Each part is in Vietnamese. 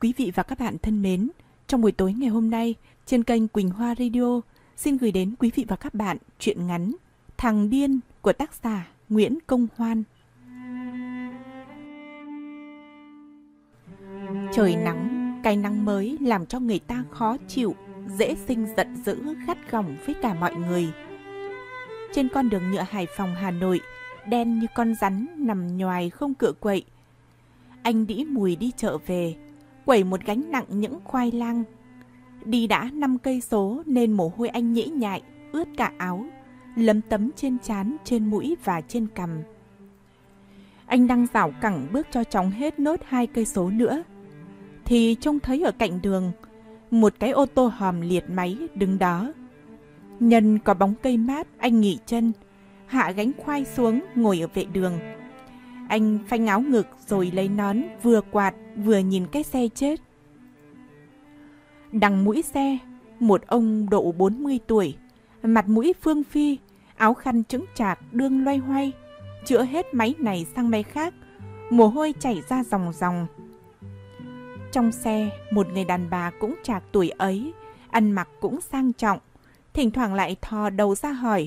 Quý vị và các bạn thân mến, trong buổi tối ngày hôm nay, trên kênh Quỳnh Hoa Radio, xin gửi đến quý vị và các bạn truyện ngắn Thằng Điên của tác giả Nguyễn Công Hoan. Trời nắng, cái nắng mới làm cho người ta khó chịu, dễ sinh giận dữ, gắt gỏng với cả mọi người. Trên con đường nhựa Hải Phòng, Hà Nội, đen như con rắn nằm nhoài không cựa quậy. Anh Đĩ Mùi đi chợ về, quẩy một gánh nặng những khoai lang. Đi đã 5 cây số nên mồ hôi anh nhễ nhại, ướt cả áo, lấm tấm trên trán, trên mũi và trên cằm. Anh đang rảo cẳng bước cho chóng hết nốt 2 cây số nữa, thì trông thấy ở cạnh đường một cái ô tô hòm liệt máy đứng đó. Nhân có bóng cây mát, anh nghỉ chân, hạ gánh khoai xuống ngồi ở vệ đường. Anh phanh áo ngực rồi lấy nón, vừa quạt vừa nhìn cái xe chết. Đằng mũi xe, một ông độ 40 tuổi, mặt mũi phương phi, áo khăn chững chạc đương loay hoay, chữa hết máy này sang máy khác, mồ hôi chảy ra ròng ròng. Trong xe, một người đàn bà cũng chạc tuổi ấy, ăn mặc cũng sang trọng, thỉnh thoảng lại thò đầu ra hỏi: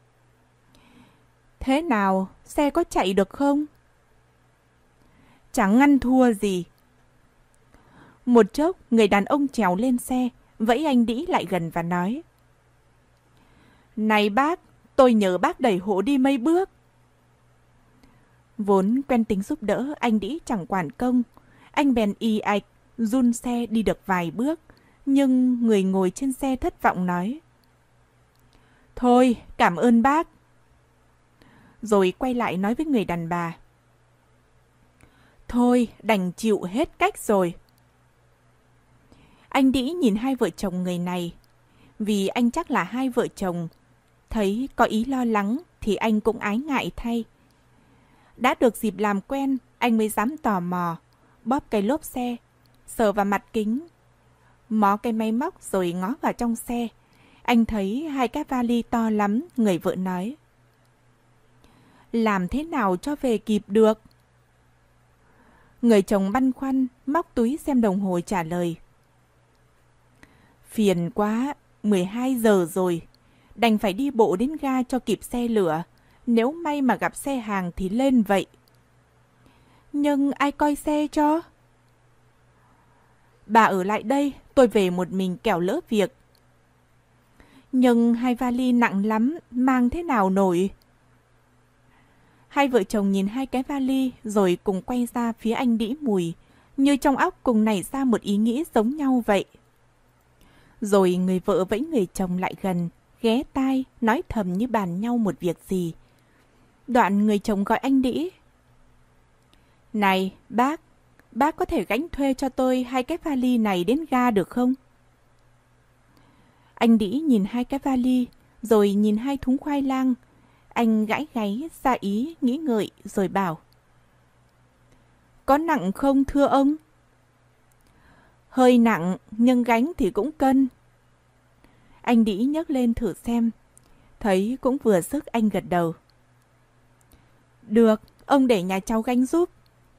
"Thế nào, xe có chạy được không?" "Chẳng ngăn thua gì." Một chốc, người đàn ông trèo lên xe, vẫy anh Đĩ lại gần và nói: "Này bác, tôi nhờ bác đẩy hộ đi mấy bước." Vốn quen tính giúp đỡ, anh Đĩ chẳng quản công. Anh bèn ì ạch, run xe đi được vài bước, nhưng người ngồi trên xe thất vọng nói: "Thôi, cảm ơn bác." Rồi quay lại nói với người đàn bà: "Thôi, đành chịu hết cách rồi." Anh Đĩ nhìn hai vợ chồng người này, vì anh chắc là hai vợ chồng, thấy có ý lo lắng thì anh cũng ái ngại thay. Đã được dịp làm quen, anh mới dám tò mò, bóp cái lốp xe, sờ vào mặt kính, mó cái máy móc rồi ngó vào trong xe. Anh thấy hai cái vali to lắm, người vợ nói: "Làm thế nào cho về kịp được?" Người chồng băn khoăn, móc túi xem đồng hồ trả lời: "Phiền quá, 12 giờ rồi, đành phải đi bộ đến ga cho kịp xe lửa, nếu may mà gặp xe hàng thì lên vậy." "Nhưng ai coi xe cho?" "Bà ở lại đây, tôi về một mình kẻo lỡ việc." "Nhưng hai vali nặng lắm, mang thế nào nổi?" Hai vợ chồng nhìn hai cái vali rồi cùng quay ra phía anh Đĩ Mùi, như trong óc cùng nảy ra một ý nghĩ giống nhau vậy. Rồi người vợ vẫy người chồng lại gần, ghé tai, nói thầm như bàn nhau một việc gì. Đoạn người chồng gọi anh Đĩ: "Này, bác có thể gánh thuê cho tôi hai cái vali này đến ga được không?" Anh Đĩ nhìn hai cái vali, rồi nhìn hai thúng khoai lang. Anh gãi gáy ra ý nghĩ ngợi rồi bảo: "Có nặng không thưa ông?" "Hơi nặng, nhưng gánh thì cũng cân." Anh Đĩ nhấc lên thử xem, thấy cũng vừa sức, anh gật đầu: "Được, ông để nhà cháu gánh giúp."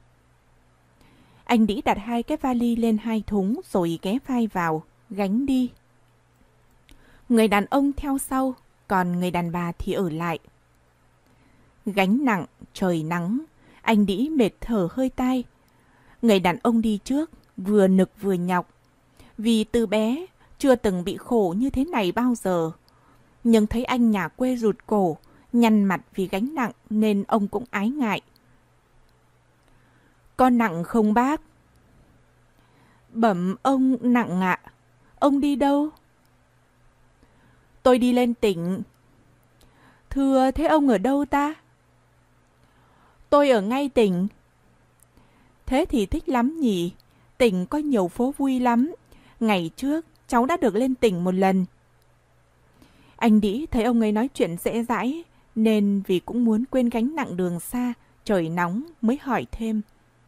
Anh Đĩ đặt hai cái vali lên hai thúng rồi ghé vai vào, gánh đi. Người đàn ông theo sau, còn người đàn bà thì ở lại. Gánh nặng, trời nắng, anh Đĩ mệt thở hơi tai. Người đàn ông đi trước, vừa nực vừa nhọc, vì từ bé chưa từng bị khổ như thế này bao giờ. Nhưng thấy anh nhà quê rụt cổ, nhăn mặt vì gánh nặng nên ông cũng ái ngại. "Có nặng không bác?" "Bẩm ông, nặng ạ." "Ông đi đâu?" "Tôi đi lên tỉnh." "Thưa, thế ông ở đâu ta?" "Tôi ở ngay tỉnh." "Thế thì thích lắm nhỉ, tỉnh có nhiều phố vui lắm. Ngày trước cháu đã được lên tỉnh một lần." Anh Đĩ thấy ông ấy nói chuyện dễ dãi, nên vì cũng muốn quên gánh nặng đường xa, trời nóng mới hỏi thêm: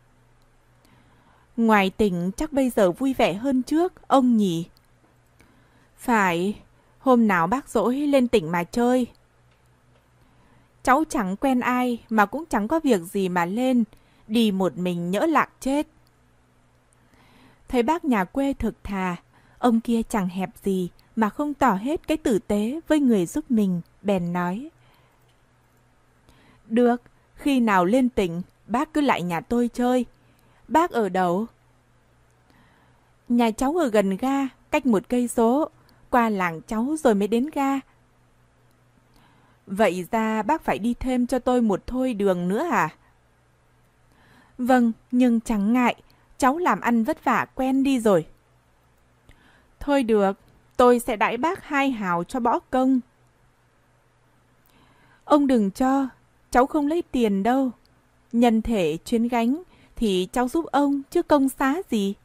"Ngoài tỉnh chắc bây giờ vui vẻ hơn trước, ông nhỉ?" "Phải, hôm nào bác rỗi lên tỉnh mà chơi." "Cháu chẳng quen ai mà cũng chẳng có việc gì mà lên, đi một mình nhỡ lạc chết." Thấy bác nhà quê thực thà, ông kia chẳng hẹp gì mà không tỏ hết cái tử tế với người giúp mình, bèn nói. Được, khi nào lên tỉnh, bác cứ lại nhà tôi chơi. Bác ở đâu? Nhà cháu ở gần ga, cách 1 cây số, qua làng cháu rồi mới đến ga. Vậy ra bác phải đi thêm cho tôi một thôi đường nữa à? Vâng, nhưng chẳng ngại, cháu làm ăn vất vả quen đi rồi. Thôi được, tôi sẽ đãi bác 2 hào cho bỏ công. Ông đừng cho, cháu không lấy tiền đâu. Nhân thể chuyến gánh thì cháu giúp ông chứ công xá gì.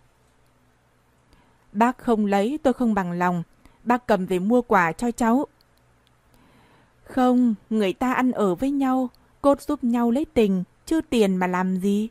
Bác không lấy tôi không bằng lòng, bác cầm về mua quà cho cháu. Không, người ta ăn ở với nhau, cốt giúp nhau lấy tình, chứ tiền mà làm gì.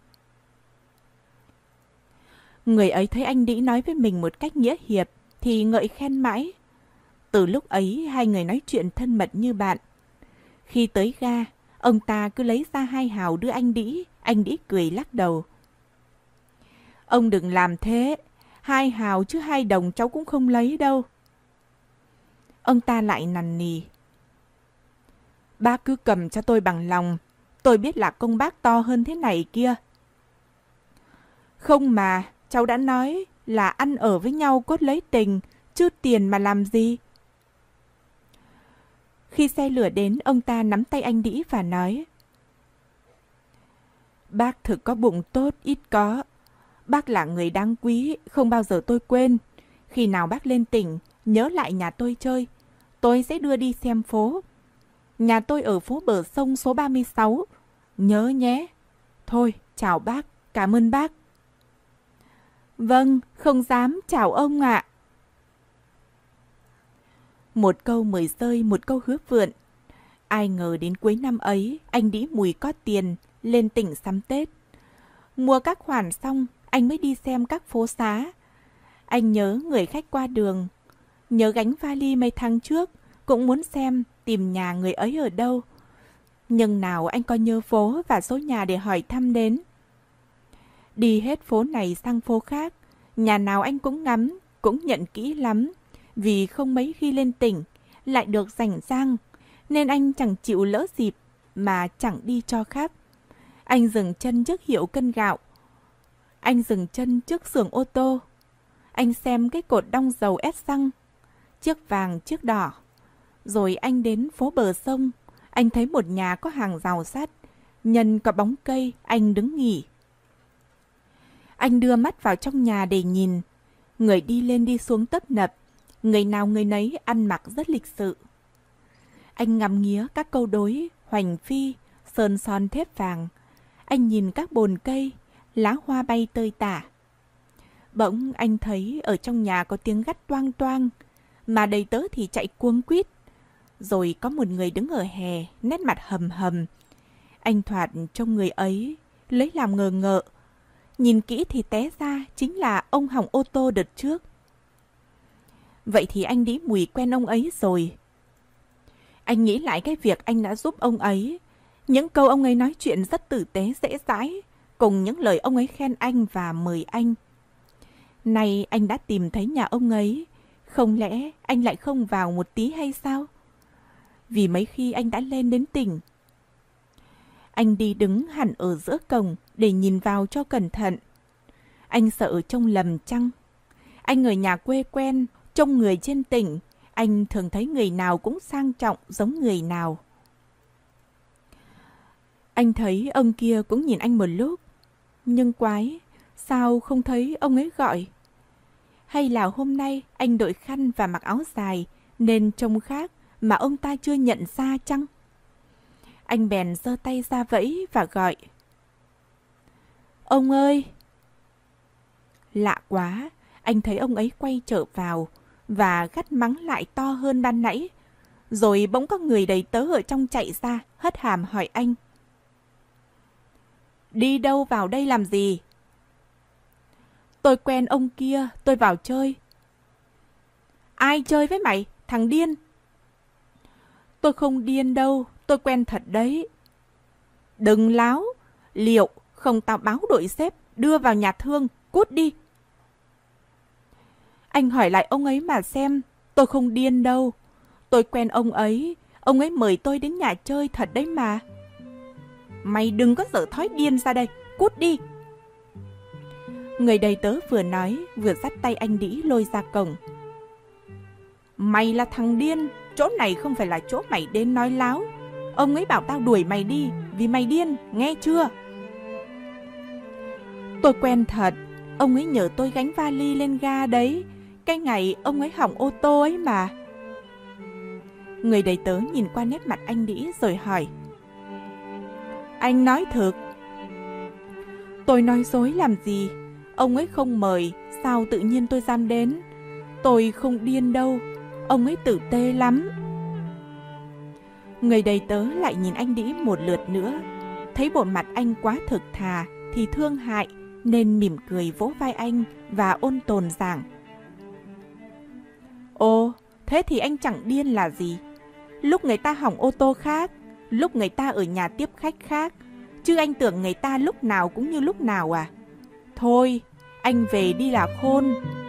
Người ấy thấy anh Đĩ nói với mình một cách nghĩa hiệp thì ngợi khen mãi. Từ lúc ấy hai người nói chuyện thân mật như bạn. Khi tới ga, ông ta cứ lấy ra 2 hào đưa anh Đĩ cười lắc đầu. Ông đừng làm thế, 2 hào chứ 2 đồng cháu cũng không lấy đâu. Ông ta lại nằn nì. Bác cứ cầm cho tôi bằng lòng, tôi biết là công bác to hơn thế này kia. Không mà, cháu đã nói là ăn ở với nhau cốt lấy tình, chứ tiền mà làm gì. Khi xe lửa đến, ông ta nắm tay anh Đĩ và nói. Bác thực có bụng tốt, ít có. Bác là người đáng quý, không bao giờ tôi quên. Khi nào bác lên tỉnh, nhớ lại nhà tôi chơi. Tôi sẽ đưa đi xem phố. Nhà tôi ở phố bờ sông số 36. Nhớ nhé. Thôi, chào bác, cảm ơn bác. Vâng, không dám, chào ông ạ. Một câu mời rơi, một câu hứa vượn. Ai ngờ đến cuối năm ấy, anh Đĩ Mùi có tiền, lên tỉnh sắm Tết. Mua các khoản xong, anh mới đi xem các phố xá. Anh nhớ người khách qua đường, nhớ gánh vali mấy tháng trước, cũng muốn xem tìm nhà người ấy ở đâu. Nhưng nào anh có nhớ phố và số nhà để hỏi thăm đến. Đi hết phố này sang phố khác, nhà nào anh cũng ngắm, cũng nhận kỹ lắm. Vì không mấy khi lên tỉnh, lại được rảnh rang, nên anh chẳng chịu lỡ dịp mà chẳng đi cho khác. Anh dừng chân trước hiệu cân gạo. Anh dừng chân trước xưởng ô tô. Anh xem cái cột đong dầu ép xăng, chiếc vàng, chiếc đỏ. Rồi anh đến phố bờ sông. Anh thấy một nhà có hàng rào sắt, nhân có bóng cây, anh đứng nghỉ. Anh đưa mắt vào trong nhà để nhìn. Người đi lên đi xuống tấp nập, người nào người nấy ăn mặc rất lịch sự. Anh ngắm nghía các câu đối, hoành phi, sơn son thép vàng. Anh nhìn các bồn cây, lá hoa bay tơi tả. Bỗng anh thấy ở trong nhà có tiếng gắt toang toang, mà đầy tớ thì chạy cuống quýt. Rồi có một người đứng ở hè, nét mặt hầm hầm. Anh thoạt trông người ấy, lấy làm ngờ ngợ. Nhìn kỹ thì té ra chính là ông hỏng ô tô đợt trước. Vậy thì anh Đĩ Mùi quen ông ấy rồi. Anh nghĩ lại cái việc anh đã giúp ông ấy. Những câu ông ấy nói chuyện rất tử tế dễ dãi, cùng những lời ông ấy khen anh và mời anh. Nay anh đã tìm thấy nhà ông ấy, không lẽ anh lại không vào một tí hay sao? Vì mấy khi anh đã lên đến tỉnh. Anh đi đứng hẳn ở giữa cổng để nhìn vào cho cẩn thận. Anh sợ trông lầm chăng? Anh ở nhà quê quen, trông người trên tỉnh, anh thường thấy người nào cũng sang trọng giống người nào. Anh thấy ông kia cũng nhìn anh một lúc. Nhưng quái, sao không thấy ông ấy gọi? Hay là hôm nay anh đội khăn và mặc áo dài nên trông khác mà ông ta chưa nhận ra chăng? Anh bèn giơ tay ra vẫy và gọi. Ông ơi! Lạ quá, anh thấy ông ấy quay trở vào và gắt mắng lại to hơn ban nãy. Rồi bỗng có người đầy tớ ở trong chạy ra, hất hàm hỏi anh. Đi đâu vào đây làm gì? Tôi quen ông kia, tôi vào chơi. Ai chơi với mày, thằng điên? Tôi không điên đâu, tôi quen thật đấy. Đừng láo, liệu không tao báo đội sếp, đưa vào nhà thương, cút đi. Anh hỏi lại ông ấy mà xem, tôi không điên đâu. Tôi quen ông ấy mời tôi đến nhà chơi thật đấy mà. Mày đừng có dở thói điên ra đây, cút đi. Người đầy tớ vừa nói, vừa dắt tay anh Đĩ lôi ra cổng. Mày là thằng điên, chỗ này không phải là chỗ mày đến nói láo. Ông ấy bảo tao đuổi mày đi, vì mày điên, nghe chưa? Tôi quen thật, ông ấy nhờ tôi gánh vali lên ga đấy. Cái ngày ông ấy hỏng ô tô ấy mà. Người đầy tớ nhìn qua nét mặt anh Đĩ rồi hỏi. Anh nói thực. Tôi nói dối làm gì? Ông ấy không mời, sao tự nhiên tôi dám đến? Tôi không điên đâu, ông ấy tử tê lắm. Người đầy tớ lại nhìn anh Đĩ một lượt nữa. Thấy bộ mặt anh quá thực thà thì thương hại, nên mỉm cười vỗ vai anh và ôn tồn giảng. Ồ, thế thì anh chẳng điên là gì? Lúc người ta hỏng ô tô khác, lúc người ta ở nhà tiếp khách khác, chứ anh tưởng người ta lúc nào cũng như lúc nào à? Thôi, anh về đi là khôn,